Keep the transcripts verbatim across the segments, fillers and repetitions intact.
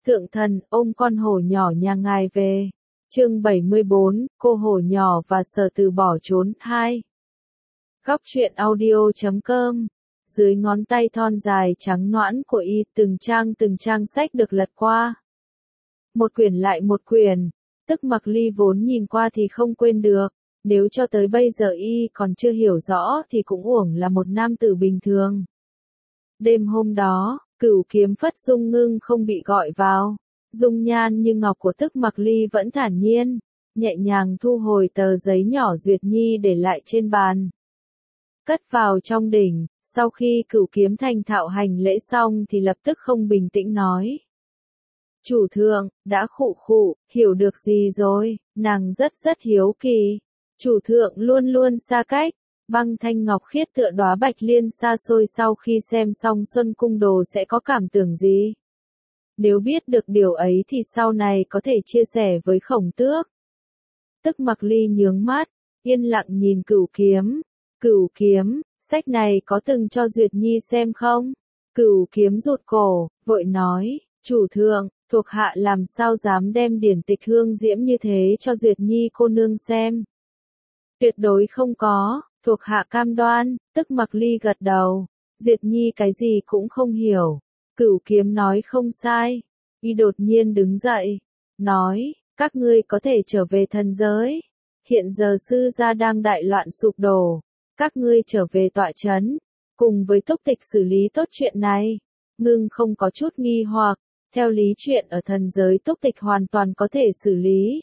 Thượng thần, ôm con hổ nhỏ nhà ngài về. Chương bảy mươi bốn, cô hổ nhỏ và Sở Từ bỏ trốn. hai. Góc truyện audio chấm com. Dưới ngón tay thon dài trắng nõn của y, từng trang từng trang sách được lật qua. Một quyển lại một quyển, tức Mặc Ly vốn nhìn qua thì không quên được, nếu cho tới bây giờ y còn chưa hiểu rõ thì cũng uổng là một nam tử bình thường. Đêm hôm đó, Cửu Kiếm Phất Dung Ngưng không bị gọi vào, dung nhan như ngọc của tức Mặc Ly vẫn thản nhiên, nhẹ nhàng thu hồi tờ giấy nhỏ Duyệt Nhi để lại trên bàn. Cất vào trong đỉnh, sau khi Cửu Kiếm thành thạo hành lễ xong thì lập tức không bình tĩnh nói. Chủ thượng, đã khụ khụ, hiểu được gì rồi, nàng rất rất hiếu kỳ. Chủ thượng luôn luôn xa cách, băng thanh ngọc khiết tựa đóa bạch liên xa xôi sau khi xem xong Xuân Cung Đồ sẽ có cảm tưởng gì? Nếu biết được điều ấy thì sau này có thể chia sẻ với Khổng Tước. Tức Mặc Ly nhướng mắt, yên lặng nhìn Cửu Kiếm. Cửu Kiếm, sách này có từng cho Duyệt Nhi xem không? Cửu Kiếm rụt cổ, vội nói, chủ thượng, thuộc hạ làm sao dám đem điển tịch hương diễm như thế cho Duyệt Nhi cô nương xem. Tuyệt đối không có, thuộc hạ cam đoan. Tức Mặc Ly gật đầu. Duyệt Nhi cái gì cũng không hiểu. Cửu Kiếm nói không sai. Y đột nhiên đứng dậy, nói, các ngươi có thể trở về thần giới. Hiện giờ sư gia đang đại loạn sụp đổ. Các ngươi trở về tọa trấn, cùng với Túc Tịch xử lý tốt chuyện này. Ngưng không có chút nghi hoặc, theo lý chuyện ở thần giới Túc Tịch hoàn toàn có thể xử lý.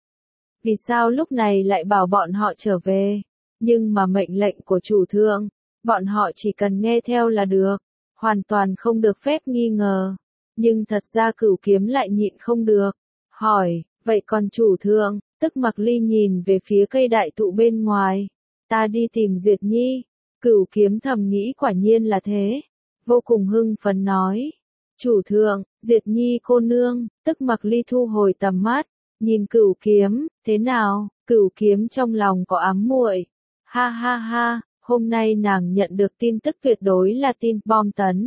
Vì sao lúc này lại bảo bọn họ trở về? Nhưng mà mệnh lệnh của chủ thượng, bọn họ chỉ cần nghe theo là được, hoàn toàn không được phép nghi ngờ. Nhưng thật ra Cửu Kiếm lại nhịn không được, hỏi, vậy còn chủ thượng? Tức Mặc Ly nhìn về phía cây đại thụ bên ngoài. Ta đi tìm Duyệt Nhi. Cửu Kiếm thầm nghĩ quả nhiên là thế, vô cùng hưng phấn nói. Chủ thượng, Duyệt Nhi cô nương. Tức Mặc Ly thu hồi tầm mắt, nhìn Cửu Kiếm, thế nào? Cửu Kiếm trong lòng có ám muội. Ha ha ha, hôm nay nàng nhận được tin tức tuyệt đối là tin bom tấn.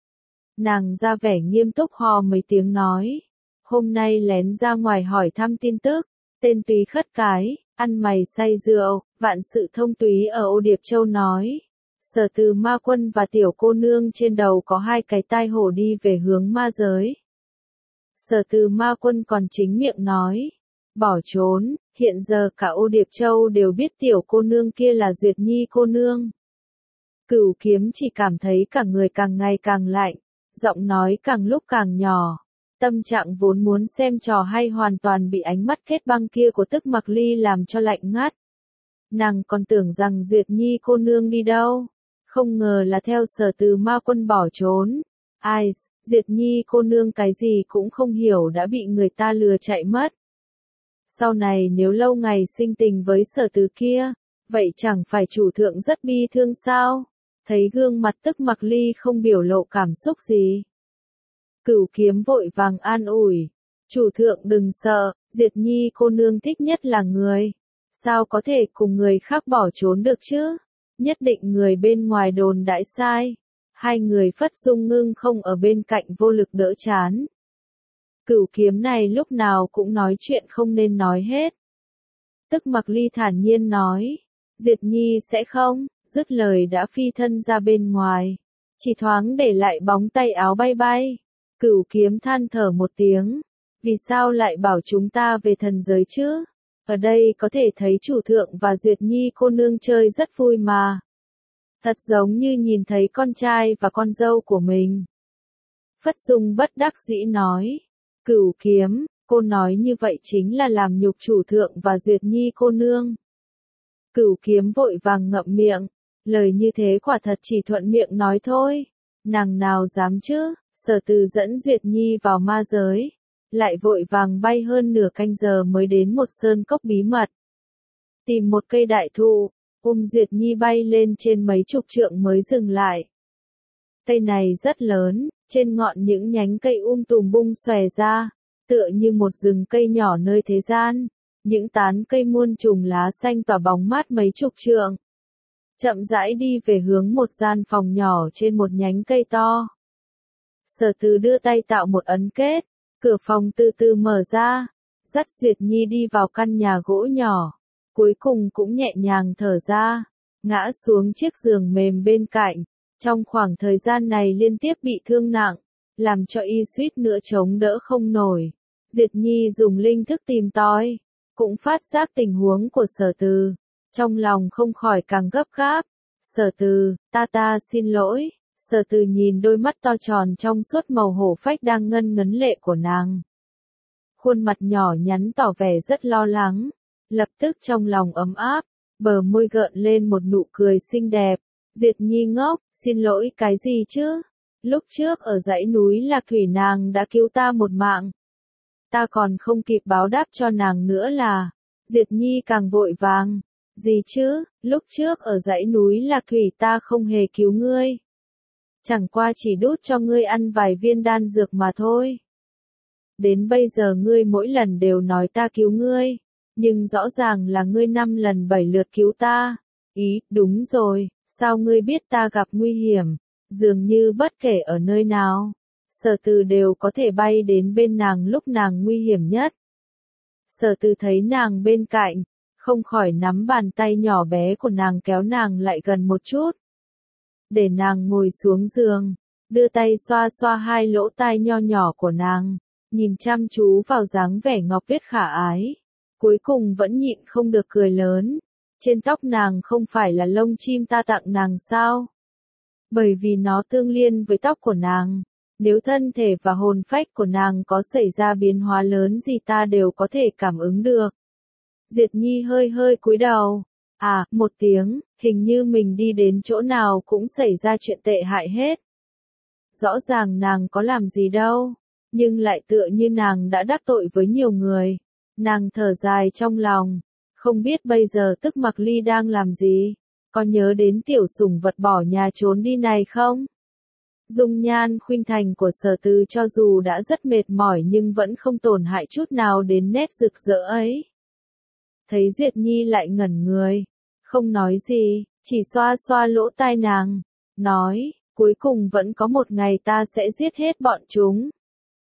Nàng ra vẻ nghiêm túc hò mấy tiếng nói. Hôm nay lén ra ngoài hỏi thăm tin tức, tên túy khất cái, ăn mày say rượu, vạn sự thông túy ở Ô Điệp Châu nói. Sở Từ ma quân và tiểu cô nương trên đầu có hai cái tai hổ đi về hướng ma giới. Sở Từ ma quân còn chính miệng nói. Bỏ trốn, hiện giờ cả Ô Điệp Châu đều biết tiểu cô nương kia là Duyệt Nhi cô nương. Cửu Kiếm chỉ cảm thấy cả người càng ngày càng lạnh, giọng nói càng lúc càng nhỏ. Tâm trạng vốn muốn xem trò hay hoàn toàn bị ánh mắt kết băng kia của Tức Mặc Ly làm cho lạnh ngắt. Nàng còn tưởng rằng Duyệt Nhi cô nương đi đâu, không ngờ là theo Sở Từ ma quân bỏ trốn. Ai, Duyệt Nhi cô nương cái gì cũng không hiểu đã bị người ta lừa chạy mất. Sau này nếu lâu ngày sinh tình với Sở Từ kia, vậy chẳng phải chủ thượng rất bi thương sao? Thấy gương mặt Tức Mặc Ly không biểu lộ cảm xúc gì. Cửu Kiếm vội vàng an ủi. Chủ thượng đừng sợ, Duyệt Nhi cô nương thích nhất là người. Sao có thể cùng người khác bỏ trốn được chứ? Nhất định người bên ngoài đồn đãi sai. Hai người Phất Dung Ngưng không ở bên cạnh vô lực đỡ chán. Cửu Kiếm này lúc nào cũng nói chuyện không nên nói hết. Tức Mặc Ly thản nhiên nói. Duyệt Nhi sẽ không, dứt lời đã phi thân ra bên ngoài. Chỉ thoáng để lại bóng tay áo bay bay. Cửu Kiếm than thở một tiếng. Vì sao lại bảo chúng ta về thần giới chứ? Ở đây có thể thấy chủ thượng và Duyệt Nhi cô nương chơi rất vui mà. Thật giống như nhìn thấy con trai và con dâu của mình. Phất Dung bất đắc dĩ nói. Cửu Kiếm, cô nói như vậy chính là làm nhục chủ thượng và Duyệt Nhi cô nương. Cửu Kiếm vội vàng ngậm miệng. Lời như thế quả thật chỉ thuận miệng nói thôi. Nàng nào dám chứ? Sở Từ dẫn Duyệt Nhi vào ma giới, lại vội vàng bay hơn nửa canh giờ mới đến một sơn cốc bí mật. Tìm một cây đại thụ, ôm Duyệt Nhi bay lên trên mấy chục trượng mới dừng lại. Cây này rất lớn, trên ngọn những nhánh cây um tùm bung xòe ra, tựa như một rừng cây nhỏ nơi thế gian. Những tán cây muôn trùng lá xanh tỏa bóng mát mấy chục trượng. Chậm rãi đi về hướng một gian phòng nhỏ trên một nhánh cây to. Sở Từ đưa tay tạo một ấn kết, Cửa phòng từ từ mở ra, dắt Duyệt Nhi đi vào căn nhà gỗ nhỏ, cuối cùng cũng nhẹ nhàng thở ra, ngã xuống chiếc giường mềm bên cạnh. Trong khoảng thời gian này liên tiếp bị thương nặng, làm cho y suýt nữa chống đỡ không nổi. Duyệt Nhi dùng linh thức tìm tòi, cũng phát giác tình huống của Sở Từ, trong lòng không khỏi càng gấp gáp. Sở Từ, ta ta xin lỗi. Sở Từ nhìn đôi mắt to tròn trong suốt màu hổ phách đang ngân ngấn lệ của nàng. Khuôn mặt nhỏ nhắn tỏ vẻ rất lo lắng, lập tức trong lòng ấm áp, bờ môi gợn lên một nụ cười xinh đẹp. Duyệt Nhi ngốc, xin lỗi cái gì chứ? Lúc trước ở dãy núi Lạc Thủy nàng đã cứu ta một mạng. Ta còn không kịp báo đáp cho nàng nữa là. Duyệt Nhi càng vội vàng. Gì chứ, lúc trước ở dãy núi Lạc Thủy ta không hề cứu ngươi. Chẳng qua chỉ đút cho ngươi ăn vài viên đan dược mà thôi. Đến bây giờ ngươi mỗi lần đều nói ta cứu ngươi, nhưng rõ ràng là ngươi năm lần bảy lượt cứu ta. Ý, đúng rồi, sao ngươi biết ta gặp nguy hiểm? Dường như bất kể ở nơi nào, Sở Từ đều có thể bay đến bên nàng lúc nàng nguy hiểm nhất. Sở Từ thấy nàng bên cạnh, không khỏi nắm bàn tay nhỏ bé của nàng kéo nàng lại gần một chút. Để nàng ngồi xuống giường, đưa tay xoa xoa hai lỗ tai nho nhỏ của nàng, nhìn chăm chú vào dáng vẻ ngọc tuyết khả ái. Cuối cùng vẫn nhịn không được cười lớn. Trên tóc nàng không phải là lông chim ta tặng nàng sao? Bởi vì nó tương liên với tóc của nàng. Nếu thân thể và hồn phách của nàng có xảy ra biến hóa lớn gì ta đều có thể cảm ứng được. Duyệt Nhi hơi hơi cúi đầu. À, một tiếng, hình như mình đi đến chỗ nào cũng xảy ra chuyện tệ hại hết. Rõ ràng nàng có làm gì đâu, nhưng lại tựa như nàng đã đắc tội với nhiều người. Nàng thở dài trong lòng, không biết bây giờ Tức Mặc Ly đang làm gì, có nhớ đến tiểu sủng vật bỏ nhà trốn đi này không? Dung nhan khuynh thành của Sở Từ cho dù đã rất mệt mỏi nhưng vẫn không tổn hại chút nào đến nét rực rỡ ấy. Thấy Duyệt Nhi lại ngẩn người, không nói gì, chỉ xoa xoa lỗ tai nàng, nói, cuối cùng vẫn có một ngày ta sẽ giết hết bọn chúng.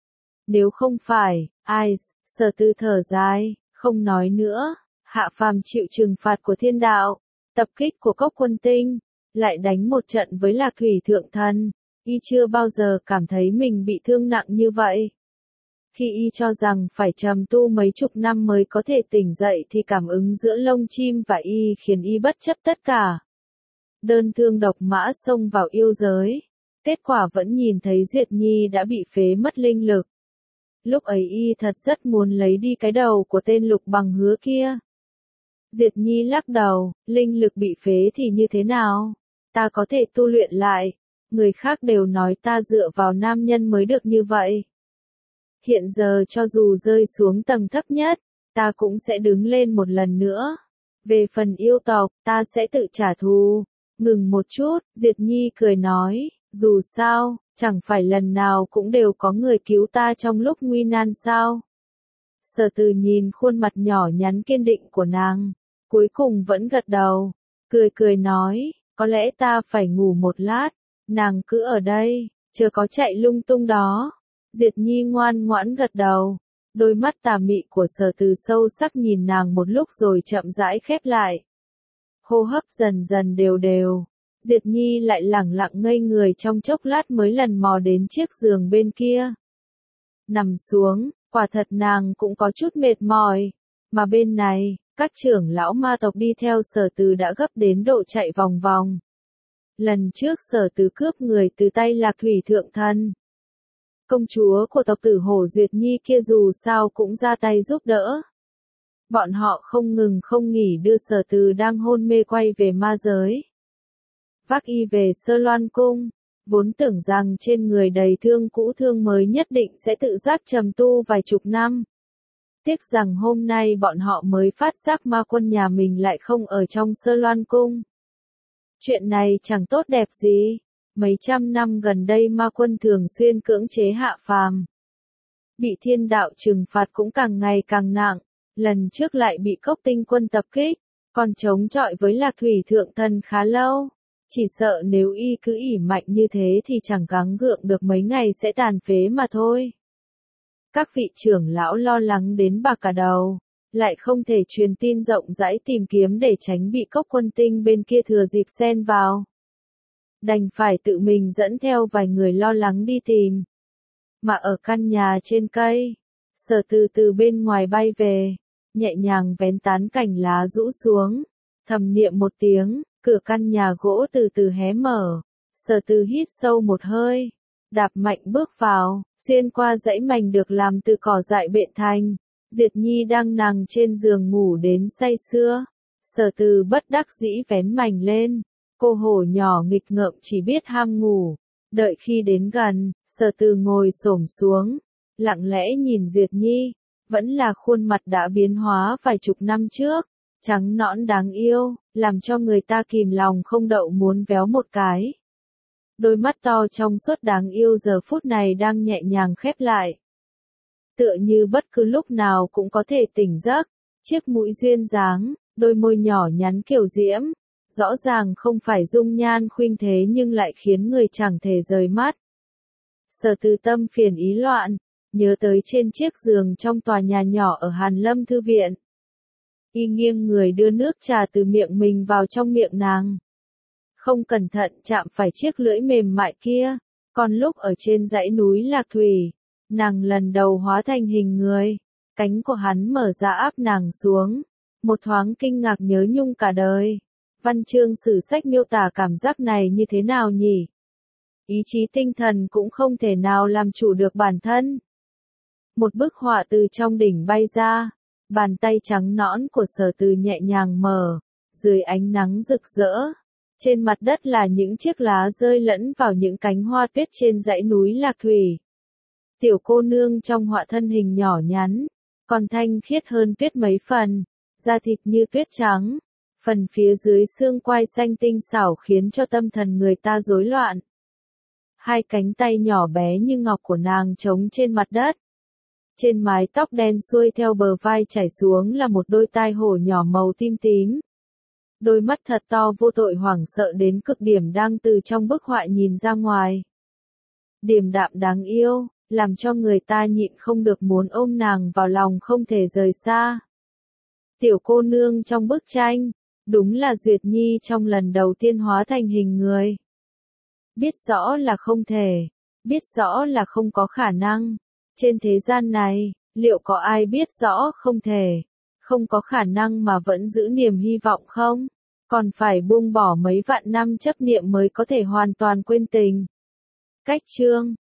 Nếu không phải, ai, Sở Từ thở dài, không nói nữa, hạ phàm chịu trừng phạt của thiên đạo, tập kích của Cốc Quân Tinh, lại đánh một trận với Lạc Thủy Thượng Thần, y chưa bao giờ cảm thấy mình bị thương nặng như vậy. Khi y cho rằng phải trầm tu mấy chục năm mới có thể tỉnh dậy thì cảm ứng giữa lông chim và y khiến y bất chấp tất cả. Đơn thương độc mã xông vào yêu giới, kết quả vẫn nhìn thấy Duyệt Nhi đã bị phế mất linh lực. Lúc ấy y thật rất muốn lấy đi cái đầu của tên Lục Bằng Hứa kia. Duyệt Nhi lắc đầu, linh lực bị phế thì như thế nào? Ta có thể tu luyện lại. Người khác đều nói ta dựa vào nam nhân mới được như vậy. Hiện giờ cho dù rơi xuống tầng thấp nhất, ta cũng sẽ đứng lên một lần nữa. Về phần yêu tộc, ta sẽ tự trả thù. Ngừng một chút, Duyệt Nhi cười nói, dù sao, chẳng phải lần nào cũng đều có người cứu ta trong lúc nguy nan sao. Sở Từ nhìn khuôn mặt nhỏ nhắn kiên định của nàng, cuối cùng vẫn gật đầu, cười cười nói, có lẽ ta phải ngủ một lát, nàng cứ ở đây, chưa có chạy lung tung đó. Duyệt Nhi ngoan ngoãn gật đầu, đôi mắt tà mị của Sở Từ sâu sắc nhìn nàng một lúc rồi chậm rãi khép lại. Hô hấp dần dần đều đều, Duyệt Nhi lại lẳng lặng ngây người trong chốc lát mới lần mò đến chiếc giường bên kia. Nằm xuống, quả thật nàng cũng có chút mệt mỏi, mà bên này, các trưởng lão ma tộc đi theo Sở Từ đã gấp đến độ chạy vòng vòng. Lần trước Sở Từ cướp người từ tay Lạc Thủy Thượng Thần. Công chúa của tộc tử Hổ Duyệt Nhi kia dù sao cũng ra tay giúp đỡ. Bọn họ không ngừng không nghỉ đưa Sở Từ đang hôn mê quay về ma giới. Vác y về Sơ Loan Cung, vốn tưởng rằng trên người đầy thương cũ thương mới nhất định sẽ tự giác trầm tu vài chục năm. Tiếc rằng hôm nay bọn họ mới phát giác ma quân nhà mình lại không ở trong Sơ Loan Cung. Chuyện này chẳng tốt đẹp gì. Mấy trăm năm gần đây ma quân thường xuyên cưỡng chế hạ phàm. Bị thiên đạo trừng phạt cũng càng ngày càng nặng, lần trước lại bị Cốc Tinh quân tập kích, còn chống chọi với Lạc Thủy Thượng Thần khá lâu. Chỉ sợ nếu y cứ ỉ mạnh như thế thì chẳng gắng gượng được mấy ngày sẽ tàn phế mà thôi. Các vị trưởng lão lo lắng đến bạc cả đầu, lại không thể truyền tin rộng rãi tìm kiếm để tránh bị cốc quân tinh bên kia thừa dịp xen vào. Đành phải tự mình dẫn theo vài người lo lắng đi tìm. Mà ở căn nhà trên cây, Sở Từ từ bên ngoài bay về, nhẹ nhàng vén tán cành lá rũ xuống, thầm niệm một tiếng, cửa căn nhà gỗ từ từ hé mở. Sở Từ hít sâu một hơi, đạp mạnh bước vào, xuyên qua dãy mảnh được làm từ cỏ dại bện thành. Diệt Nhi đang nằm trên giường ngủ đến say sưa. Sở Từ bất đắc dĩ vén mảnh lên. Cô hổ nhỏ nghịch ngợm chỉ biết ham ngủ. Đợi khi đến gần, Sở Từ ngồi xổm xuống, lặng lẽ nhìn Duyệt Nhi, vẫn là khuôn mặt đã biến hóa vài chục năm trước, trắng nõn đáng yêu, làm cho người ta kìm lòng không đậu muốn véo một cái. Đôi mắt to trong suốt đáng yêu giờ phút này đang nhẹ nhàng khép lại. Tựa như bất cứ lúc nào cũng có thể tỉnh giấc, chiếc mũi duyên dáng, đôi môi nhỏ nhắn kiều diễm, rõ ràng không phải dung nhan khuynh thế nhưng lại khiến người chẳng thể rời mắt. Sở Từ tâm phiền ý loạn, nhớ tới trên chiếc giường trong tòa nhà nhỏ ở Hàn Lâm Thư Viện. Y nghiêng người đưa nước trà từ miệng mình vào trong miệng nàng. Không cẩn thận chạm phải chiếc lưỡi mềm mại kia, còn lúc ở trên dãy núi Lạc Thủy, nàng lần đầu hóa thành hình người, cánh của hắn mở ra áp nàng xuống, một thoáng kinh ngạc nhớ nhung cả đời. Văn chương sử sách miêu tả cảm giác này như thế nào nhỉ? Ý chí tinh thần cũng không thể nào làm chủ được bản thân. Một bức họa từ trong đỉnh bay ra, bàn tay trắng nõn của Sở Từ nhẹ nhàng mở, dưới ánh nắng rực rỡ. Trên mặt đất là những chiếc lá rơi lẫn vào những cánh hoa tuyết trên dãy núi Lạc Thủy. Tiểu cô nương trong họa thân hình nhỏ nhắn, còn thanh khiết hơn tuyết mấy phần, da thịt như tuyết trắng, phần phía dưới xương quai xanh tinh xảo khiến cho tâm thần người ta rối loạn. Hai cánh tay nhỏ bé như ngọc của nàng trống trên mặt đất. Trên mái tóc đen xuôi theo bờ vai chảy xuống là một đôi tai hổ nhỏ màu tim tím. Đôi mắt thật to vô tội hoảng sợ đến cực điểm đang từ trong bức họa nhìn ra ngoài. Điềm đạm đáng yêu, làm cho người ta nhịn không được muốn ôm nàng vào lòng không thể rời xa. Tiểu cô nương trong bức tranh, đúng là Duyệt Nhi trong lần đầu tiên hóa thành hình người. Biết rõ là không thể, biết rõ là không có khả năng. Trên thế gian này, liệu có ai biết rõ không thể, không có khả năng mà vẫn giữ niềm hy vọng không? Còn phải buông bỏ mấy vạn năm chấp niệm mới có thể hoàn toàn quên tình. Cách chương